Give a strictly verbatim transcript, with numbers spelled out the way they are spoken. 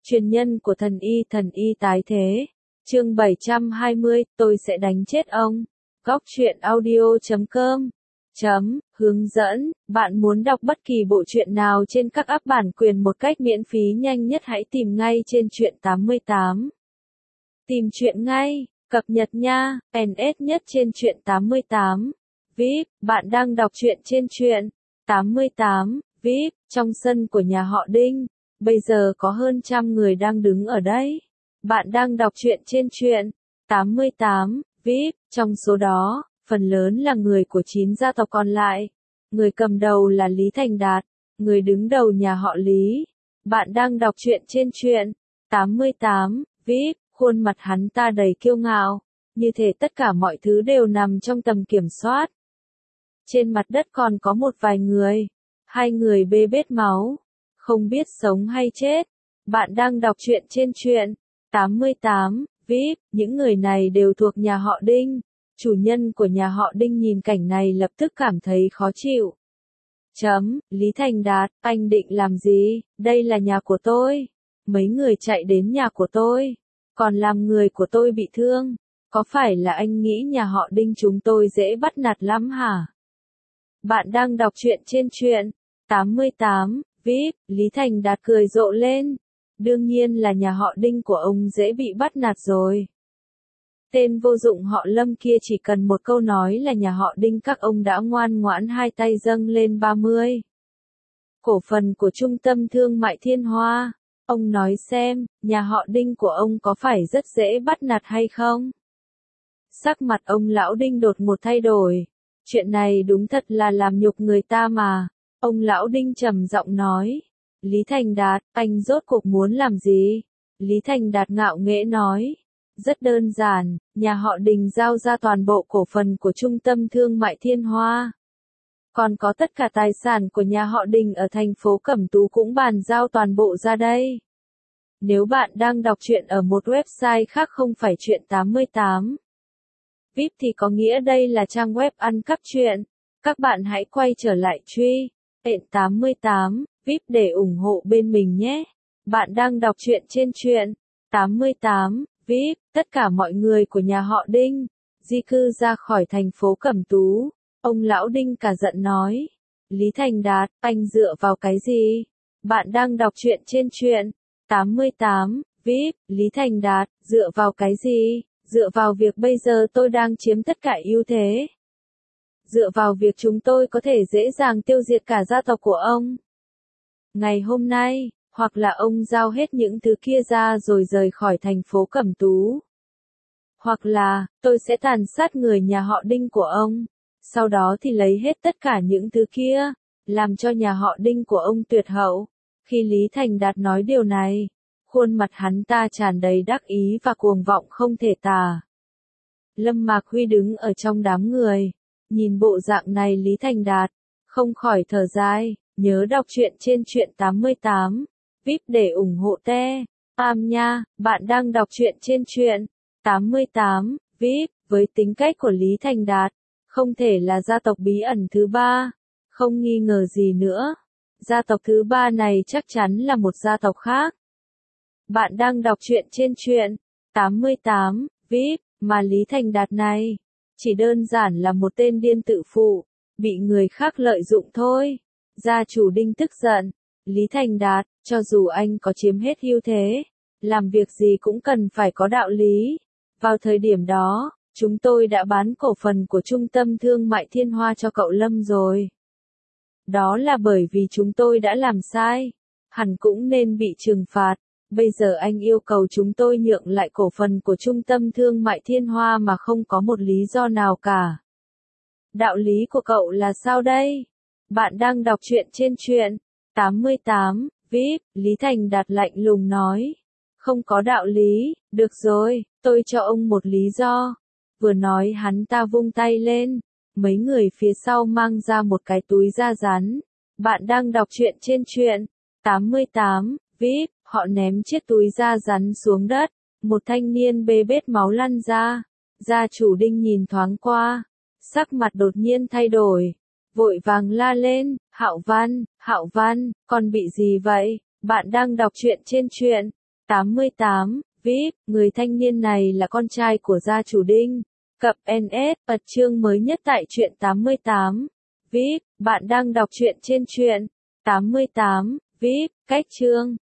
Truyền nhân của thần y thần y tái thế. Chương bảy trăm hai mươi, tôi sẽ đánh chết ông. Góc truyện audio chấm com chấm hướng dẫn, bạn muốn đọc bất kỳ bộ truyện nào trên các app bản quyền một cách miễn phí nhanh nhất hãy tìm ngay trên truyện tám mươi tám. Tìm truyện ngay, cập nhật nha, en ét nhất trên truyện tám mươi tám. vê i pê, bạn đang đọc truyện trên truyện tám mươi tám, vê i pê, trong sân của nhà họ Đinh. Bây giờ có hơn trăm người đang đứng ở đây. Bạn đang đọc truyện trên truyện tám mươi tám, vê i pê, trong số đó, phần lớn là người của chín gia tộc còn lại. Người cầm đầu là Lý Thành Đạt, người đứng đầu nhà họ Lý. Bạn đang đọc truyện trên truyện tám mươi tám, vê i pê, khuôn mặt hắn ta đầy kiêu ngạo, như thể tất cả mọi thứ đều nằm trong tầm kiểm soát. Trên mặt đất còn có một vài người, hai người bê bết máu, không biết sống hay chết. Bạn đang đọc truyện trên truyện tám mươi tám, vê i pê, những người này đều thuộc nhà họ Đinh. Chủ nhân của nhà họ Đinh nhìn cảnh này lập tức cảm thấy khó chịu. Chấm, Lý Thành Đạt, anh định làm gì? Đây là nhà của tôi. Mấy người chạy đến nhà của tôi, còn làm người của tôi bị thương. Có phải là anh nghĩ nhà họ Đinh chúng tôi dễ bắt nạt lắm hả? Bạn đang đọc truyện trên truyện tám mươi tám, vê i pê, Lý Thành Đạt cười rộ lên. Đương nhiên là nhà họ Đinh của ông dễ bị bắt nạt rồi. Tên vô dụng họ Lâm kia chỉ cần một câu nói là nhà họ Đinh các ông đã ngoan ngoãn hai tay dâng lên ba mươi. Cổ phần của Trung tâm Thương mại Thiên Hoa. Ông nói xem, nhà họ Đinh của ông có phải rất dễ bắt nạt hay không? Sắc mặt ông lão Đinh đột ngột thay đổi. Chuyện này đúng thật là làm nhục người ta mà. Ông lão Đinh trầm giọng nói. Lý Thành Đạt, anh rốt cuộc muốn làm gì? Lý Thành Đạt ngạo nghễ nói. Rất đơn giản, nhà họ Đinh giao ra toàn bộ cổ phần của Trung tâm Thương mại Thiên Hoa. Còn có tất cả tài sản của nhà họ Đinh ở thành phố Cẩm Tú cũng bàn giao toàn bộ ra đây. Nếu bạn đang đọc truyện ở một website khác không phải truyện tám mươi tám, vê i pê thì có nghĩa đây là trang web ăn cắp truyện. Các bạn hãy quay trở lại truy truyện tám mươi tám, vê i pê để ủng hộ bên mình nhé. Bạn đang đọc truyện trên truyện tám mươi tám, vê i pê, tất cả mọi người của nhà họ Đinh di cư ra khỏi thành phố Cẩm Tú. Ông lão Đinh cả giận nói. Lý Thành Đạt, anh dựa vào cái gì? Bạn đang đọc truyện trên truyện tám mươi tám, vê i pê, Lý Thành Đạt, dựa vào cái gì? Dựa vào việc bây giờ tôi đang chiếm tất cả ưu thế. Dựa vào việc chúng tôi có thể dễ dàng tiêu diệt cả gia tộc của ông. Ngày hôm nay, hoặc là ông giao hết những thứ kia ra rồi rời khỏi thành phố Cẩm Tú. Hoặc là, tôi sẽ tàn sát người nhà họ Đinh của ông. Sau đó thì lấy hết tất cả những thứ kia, làm cho nhà họ Đinh của ông tuyệt hậu. Khi Lý Thành Đạt nói điều này, khuôn mặt hắn ta tràn đầy đắc ý và cuồng vọng không thể tả. Lâm Mạc Huy đứng ở trong đám người, nhìn bộ dạng này Lý Thành Đạt, không khỏi thở dài, nhớ đọc truyện trên truyện tám mươi tám, vê i pê để ủng hộ te. Am nha, bạn đang đọc truyện trên truyện tám mươi tám, vê i pê, với tính cách của Lý Thành Đạt, không thể là gia tộc bí ẩn thứ ba, không nghi ngờ gì nữa. Gia tộc thứ ba này chắc chắn là một gia tộc khác. Bạn đang đọc truyện trên truyện tám mươi tám, vê i pê, mà Lý Thành Đạt này, chỉ đơn giản là một tên điên tự phụ, bị người khác lợi dụng thôi. Gia chủ Đinh tức giận. Lý Thành Đạt, cho dù anh có chiếm hết ưu thế, làm việc gì cũng cần phải có đạo lý. Vào thời điểm đó, chúng tôi đã bán cổ phần của Trung tâm Thương mại Thiên Hoa cho cậu Lâm rồi. Đó là bởi vì chúng tôi đã làm sai, hẳn cũng nên bị trừng phạt. Bây giờ anh yêu cầu chúng tôi nhượng lại cổ phần của Trung tâm Thương mại Thiên Hoa mà không có một lý do nào cả. Đạo lý của cậu là sao đây? Bạn đang đọc truyện trên truyện tám mươi tám, vê i pê, Lý Thành Đạt lạnh lùng nói. Không có đạo lý, được rồi, tôi cho ông một lý do. Vừa nói hắn ta vung tay lên, mấy người phía sau mang ra một cái túi da rắn. Bạn đang đọc truyện trên truyện tám mươi tám, vê i pê, họ ném chiếc túi da rắn xuống đất, một thanh niên bê bết máu lăn ra. Gia chủ Đinh nhìn thoáng qua, sắc mặt đột nhiên thay đổi, vội vàng la lên, Hạo Văn, Hạo Văn, con bị gì vậy? Bạn đang đọc truyện trên truyện tám mươi tám, vê i pê, người thanh niên này là con trai của gia chủ Đinh. Cập en ét, bật chương mới nhất tại truyện tám mươi tám. vê i pê, bạn đang đọc truyện trên truyện tám mươi tám, vê i pê, cách chương.